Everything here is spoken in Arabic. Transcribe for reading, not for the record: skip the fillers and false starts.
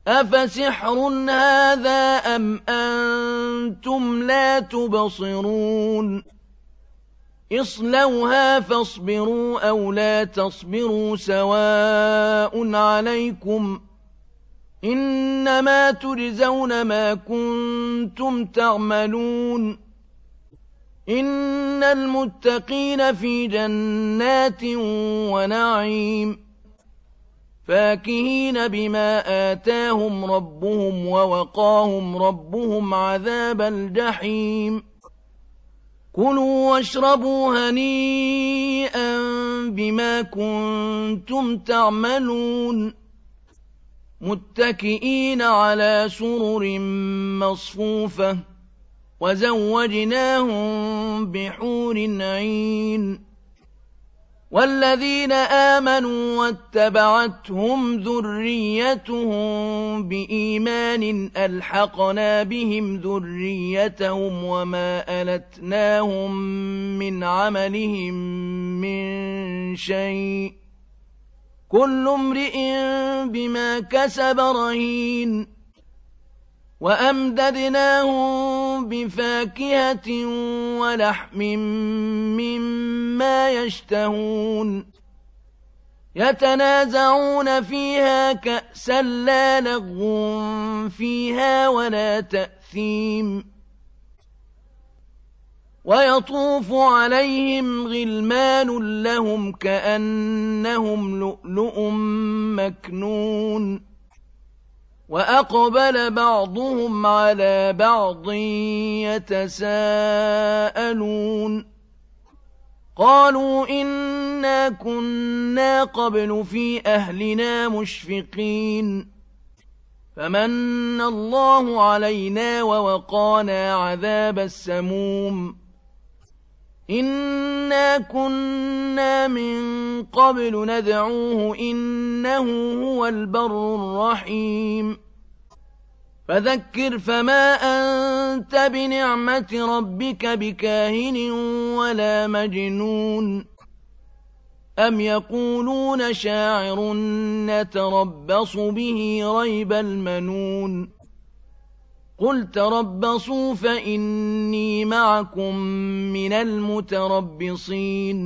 أَفَسِحْرٌ هَٰذَا أَمْ أَنتُمْ لَا تُبْصِرُونَ اصْلَوْهَا فاصْبِرُوا أَوْ لَا تَصْبِرُوا سَوَاءٌ عَلَيْكُمْ إِنَّمَا تُجْزَوْنَ مَا كُنتُمْ تَعْمَلُونَ إِنَّ الْمُتَّقِينَ فِي جَنَّاتٍ وَنَعِيمٍ فَاكِهِينَ بِمَا آتَاهُمْ رَبُّهُمْ وَوَقَاهُمْ رَبُّهُمْ عَذَابَ الْجَحِيمِ كُلُوا وَاشْرَبُوا هَنِيئًا بِمَا كُنتُمْ تَعْمَلُونَ مُتَّكِئِينَ عَلَىٰ سُرُرٍ مَّصْفُوفَةٍ وَزَوَّجْنَاهُم بِحُورٍ عِينٍ وَالَّذِينَ آمَنُوا وَاتَّبَعَتْهُمْ ذُرِّيَّتُهُم بِإِيمَانٍ أَلْحَقْنَا بِهِمْ ذُرِّيَّتَهُمْ وَمَا أَلَتْنَاهُم مِّنْ عَمَلِهِم مِّن شَيْءٍ ۚ كُلُّ امْرِئٍ بِمَا كَسَبَ رَهِينٌ وَأَمْدَدْنَاهُم بِفَاكِهَةٍ وَلَحْمٍ مِّمَّا يَشْتَهُونَ يَتَنَازَعُونَ فِيهَا كَأْسًا لَّا لَغْوٌ فِيهَا وَلَا تَأْثِيمٌ وَيَطُوفُ عَلَيْهِمْ غِلْمَانٌ لَّهُمْ كَأَنَّهُمْ لُؤْلُؤٌ مَّكْنُونٌ وَأَقْبَلَ بَعْضُهُمْ عَلَىٰ بَعْضٍ يَتَسَاءَلُونَ قَالُوا إِنَّا كُنَّا قَبْلُ فِي أَهْلِنَا مُشْفِقِينَ فَمَنَّ اللَّهُ عَلَيْنَا وَوَقَانَا عَذَابَ السَّمُومِ إِنَّا كُنَّا مِن قَبْلُ نَدْعُوهُ إِنَّهُ هُوَ الْبَرُّ الرَّحِيمُ فَذَكِّرْ فَمَا أَنتَ بِنِعْمَةِ رَبِّكَ بِكَاهِنٍ وَلَا مَجْنُونٍ أَمْ يَقُولُونَ شَاعِرٌ نَّتَرَبَّصُ بِهِ رَيْبَ الْمَنُونِ قُلْ تَرَبَّصُوا فَإِنِّي مَعَكُم مِّنَ الْمُتَرَبِّصِينَ